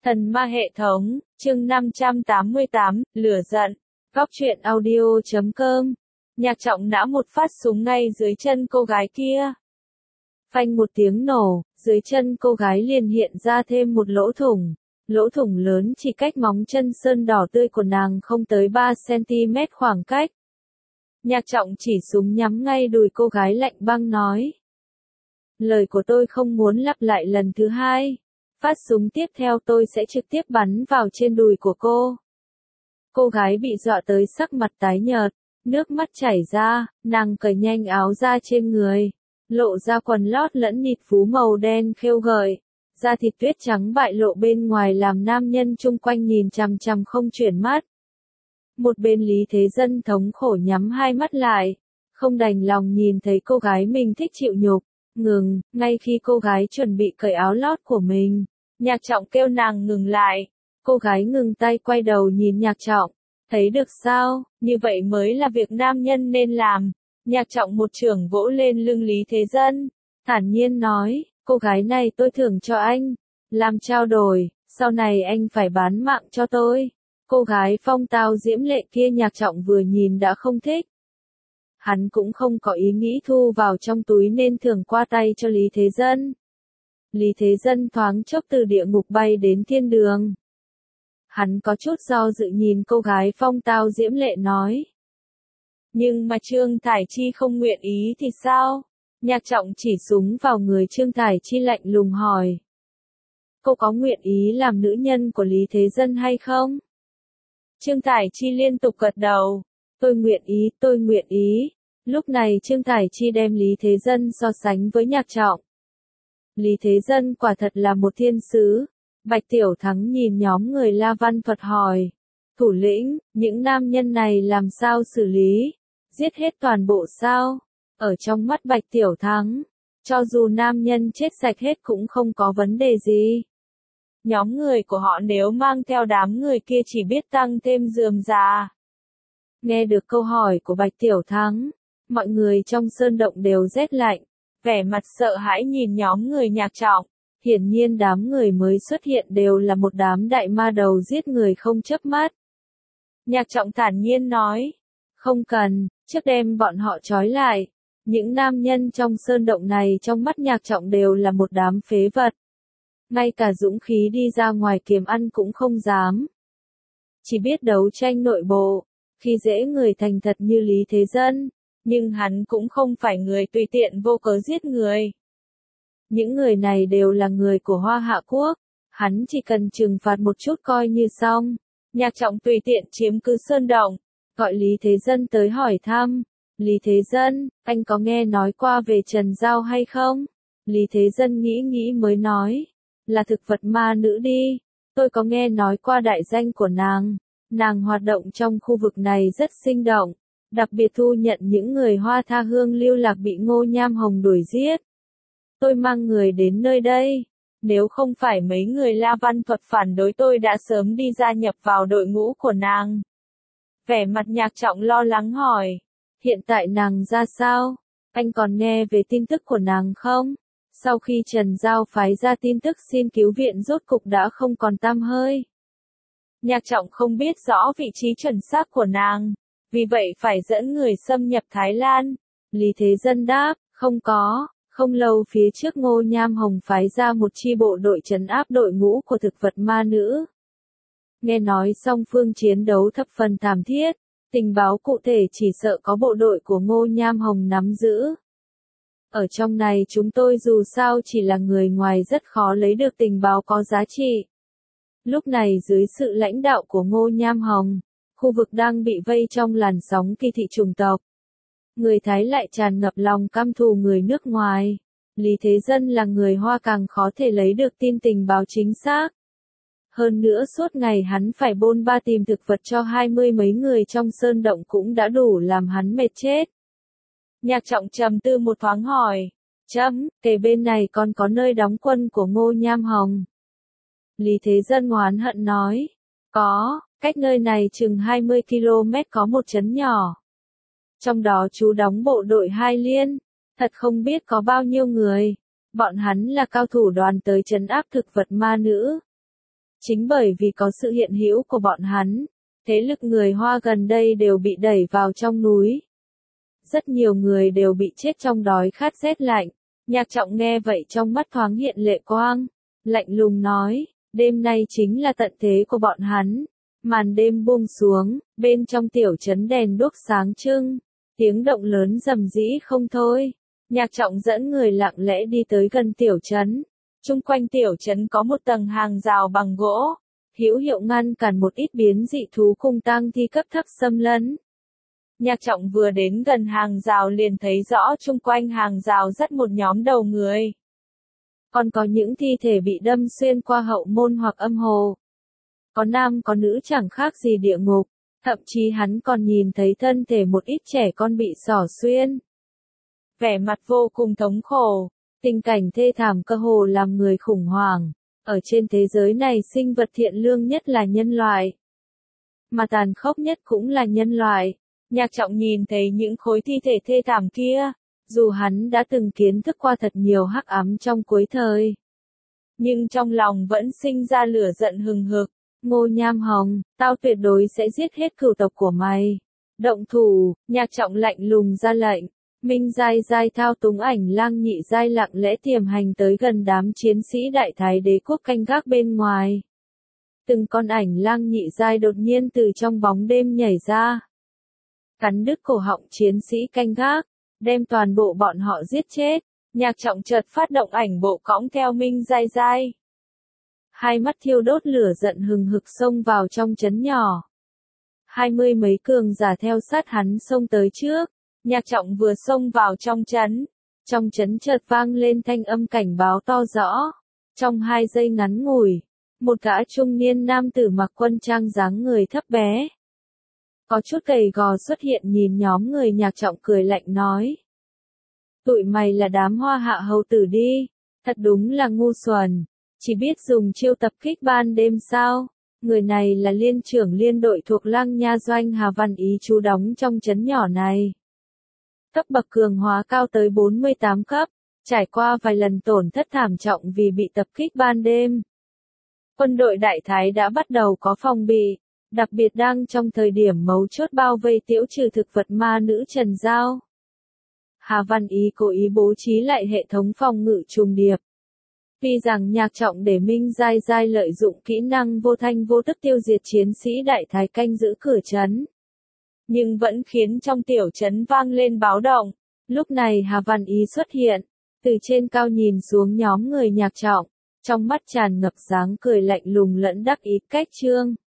Thần ma hệ thống, chương 588, lửa giận. Góc truyện audio.com. Nhạc Trọng nã một phát súng ngay dưới chân cô gái kia. Phanh một tiếng nổ, dưới chân cô gái liền hiện ra thêm một lỗ thủng. Lỗ thủng lớn chỉ cách móng chân sơn đỏ tươi của nàng không tới 3 cm khoảng cách. Nhạc Trọng chỉ súng nhắm ngay đùi cô gái lạnh băng nói. Lời của tôi không muốn lặp lại lần thứ hai. Phát súng tiếp theo tôi sẽ trực tiếp bắn vào trên đùi của cô. Cô gái bị dọa tới sắc mặt tái nhợt, nước mắt chảy ra, nàng cởi nhanh áo ra trên người, lộ ra quần lót lẫn nịt phú màu đen khêu gợi, da thịt tuyết trắng bại lộ bên ngoài làm nam nhân chung quanh nhìn chằm chằm không chuyển mắt. Một bên Lý Thế Dân thống khổ nhắm hai mắt lại, không đành lòng nhìn thấy cô gái mình thích chịu nhục, ngừng, ngay khi cô gái chuẩn bị cởi áo lót của mình. Nhạc Trọng kêu nàng ngừng lại, cô gái ngừng tay quay đầu nhìn Nhạc Trọng, thấy được sao, như vậy mới là việc nam nhân nên làm. Nhạc Trọng một chưởng vỗ lên lưng Lý Thế Dân, thản nhiên nói, cô gái này tôi thưởng cho anh, làm trao đổi, sau này anh phải bán mạng cho tôi. Cô gái phong tao diễm lệ kia Nhạc Trọng vừa nhìn đã không thích. Hắn cũng không có ý nghĩ thu vào trong túi nên thưởng qua tay cho Lý Thế Dân. Lý Thế Dân thoáng chốc từ địa ngục bay đến thiên đường. Hắn có chút do dự nhìn cô gái phong tao diễm lệ nói. Nhưng mà Trương Thải Chi không nguyện ý thì sao? Nhạc Trọng chỉ súng vào người Trương Thải Chi lạnh lùng hỏi. Cô có nguyện ý làm nữ nhân của Lý Thế Dân hay không? Trương Thải Chi liên tục gật đầu. Tôi nguyện ý. Lúc này Trương Thải Chi đem Lý Thế Dân so sánh với Nhạc Trọng. Lý Thế Dân quả thật là một thiên sứ. Bạch Tiểu Thắng nhìn nhóm người La Văn Thuật hỏi. Thủ lĩnh, những nam nhân này làm sao xử lý? Giết hết toàn bộ sao? Ở trong mắt Bạch Tiểu Thắng, cho dù nam nhân chết sạch hết cũng không có vấn đề gì. Nhóm người của họ nếu mang theo đám người kia chỉ biết tăng thêm rườm rà. Nghe được câu hỏi của Bạch Tiểu Thắng, mọi người trong sơn động đều rét lạnh, vẻ mặt sợ hãi nhìn nhóm người Nhạc Trọng. Hiển nhiên đám người mới xuất hiện đều là một đám đại ma đầu giết người không chớp mắt. Nhạc Trọng thản nhiên nói, không cần, trước đem bọn họ trói lại. Những nam nhân trong sơn động này trong mắt Nhạc Trọng đều là một đám phế vật. Ngay cả dũng khí đi ra ngoài kiếm ăn cũng không dám. Chỉ biết đấu tranh nội bộ, khi dễ người thành thật như Lý Thế Dân, nhưng hắn cũng không phải người tùy tiện vô cớ giết người. Những người này đều là người của Hoa Hạ Quốc, hắn chỉ cần trừng phạt một chút coi như xong. Nhạc Trọng tùy tiện chiếm cứ sơn động, gọi Lý Thế Dân tới hỏi thăm. Lý Thế Dân, anh có nghe nói qua về Trần Giao hay không? Lý Thế Dân nghĩ mới nói, là thực vật ma nữ đi, tôi có nghe nói qua đại danh của nàng. Nàng hoạt động trong khu vực này rất sinh động, đặc biệt thu nhận những người Hoa Tha Hương lưu lạc bị Ngô Nham Hồng đuổi giết. Tôi mang người đến nơi đây, nếu không phải mấy người La Văn Thuật phản đối tôi đã sớm đi gia nhập vào đội ngũ của nàng. Vẻ mặt Nhạc Trọng lo lắng hỏi, hiện tại nàng ra sao? Anh còn nghe về tin tức của nàng không? Sau khi Trần Giao phái ra tin tức xin cứu viện rốt cục đã không còn tăm hơi. Nhạc Trọng không biết rõ vị trí chuẩn xác của nàng, vì vậy phải dẫn người xâm nhập Thái Lan. Lý Thế Dân đáp, không có. Không lâu phía trước Ngô Nham Hồng phái ra một chi bộ đội trấn áp đội ngũ của thực vật ma nữ. Nghe nói song phương chiến đấu thập phần thảm thiết, tình báo cụ thể chỉ sợ có bộ đội của Ngô Nham Hồng nắm giữ. Ở trong này chúng tôi dù sao chỉ là người ngoài rất khó lấy được tình báo có giá trị. Lúc này dưới sự lãnh đạo của Ngô Nham Hồng, khu vực đang bị vây trong làn sóng kỳ thị chủng tộc. Người Thái lại tràn ngập lòng căm thù người nước ngoài. Lý Thế Dân là người Hoa càng khó thể lấy được tin tình báo chính xác. Hơn nữa suốt ngày hắn phải bôn ba tìm thực vật cho 20 mấy người trong sơn động cũng đã đủ làm hắn mệt chết. Nhạc Trọng trầm tư một thoáng hỏi, kể bên này còn có nơi đóng quân của Ngô Nham Hồng. Lý Thế Dân oán hận nói, có, cách nơi này chừng 20 km có một trấn nhỏ. Trong đó chú đóng bộ đội Hai Liên, thật không biết có bao nhiêu người. Bọn hắn là cao thủ đoàn tới trấn áp thực vật ma nữ. Chính bởi vì có sự hiện hữu của bọn hắn, thế lực người Hoa gần đây đều bị đẩy vào trong núi. Rất nhiều người đều bị chết trong đói khát rét lạnh. Nhạc Trọng nghe vậy trong mắt thoáng hiện lệ quang, lạnh lùng nói, đêm nay chính là tận thế của bọn hắn. Màn đêm buông xuống, bên trong tiểu trấn đèn đuốc sáng trưng, tiếng động lớn rầm rĩ không thôi. Nhạc Trọng dẫn người lặng lẽ đi tới gần tiểu trấn. Chung quanh tiểu trấn có một tầng hàng rào bằng gỗ, hữu hiệu ngăn cản một ít biến dị thú cùng tang thi cấp thấp xâm lấn. Nhạc Trọng vừa đến gần hàng rào liền thấy rõ chung quanh hàng rào rất một nhóm đầu người. Còn có những thi thể bị đâm xuyên qua hậu môn hoặc âm hồ. Có nam có nữ chẳng khác gì địa ngục, thậm chí hắn còn nhìn thấy thân thể một ít trẻ con bị xỏ xuyên. Vẻ mặt vô cùng thống khổ, tình cảnh thê thảm cơ hồ làm người khủng hoảng. Ở trên thế giới này sinh vật thiện lương nhất là nhân loại, mà tàn khốc nhất cũng là nhân loại. Nhạc Trọng nhìn thấy những khối thi thể thê thảm kia, dù hắn đã từng kiến thức qua thật nhiều hắc ám trong cuối thời, nhưng trong lòng vẫn sinh ra lửa giận hừng hực. Ngô Nham Hồng, tao tuyệt đối sẽ giết hết cửu tộc của mày. Động thủ, Nhạc Trọng lạnh lùng ra lệnh. Minh Giai Giai thao túng Ảnh Lang Nhị Giai lặng lẽ tiềm hành tới gần đám chiến sĩ Đại Thái Đế quốc canh gác bên ngoài. Từng con Ảnh Lang Nhị Giai đột nhiên từ trong bóng đêm nhảy ra, cắn đứt cổ họng chiến sĩ canh gác, đem toàn bộ bọn họ giết chết. Nhạc Trọng chợt phát động ảnh bộ cõng theo Minh Giai Giai. Hai mắt thiêu đốt lửa giận hừng hực xông vào trong trấn nhỏ. 20 mấy cường giả theo sát hắn xông tới trước. Nhạc Trọng vừa xông vào trong trấn chợt vang lên thanh âm cảnh báo to rõ. Trong 2 giây ngắn ngủi, một gã trung niên nam tử mặc quân trang dáng người thấp bé, có chút gầy gò xuất hiện nhìn nhóm người. Nhạc Trọng cười lạnh nói, tụi mày là đám Hoa Hạ hầu tử đi, thật đúng là ngu xuẩn, chỉ biết dùng chiêu tập kích ban đêm sao. Người này là liên trưởng liên đội thuộc Lăng Nha Doanh Hà Văn Ý trú đóng trong trấn nhỏ này. Cấp bậc cường hóa cao tới 48 cấp, trải qua vài lần tổn thất thảm trọng vì bị tập kích ban đêm. Quân đội Đại Thái đã bắt đầu có phòng bị, đặc biệt đang trong thời điểm mấu chốt bao vây tiễu trừ thực vật ma nữ Trần Giao. Hà Văn Ý cố ý bố trí lại hệ thống phòng ngự trùng điệp. Vì rằng Nhạc Trọng để Minh Giai Giai lợi dụng kỹ năng vô thanh vô tức tiêu diệt chiến sĩ Đại Thái canh giữ cửa trấn, nhưng vẫn khiến trong tiểu trấn vang lên báo động. Lúc này Hà Văn Ý xuất hiện, từ trên cao nhìn xuống nhóm người Nhạc Trọng, trong mắt tràn ngập dáng cười lạnh lùng lẫn đắc ý cách trương.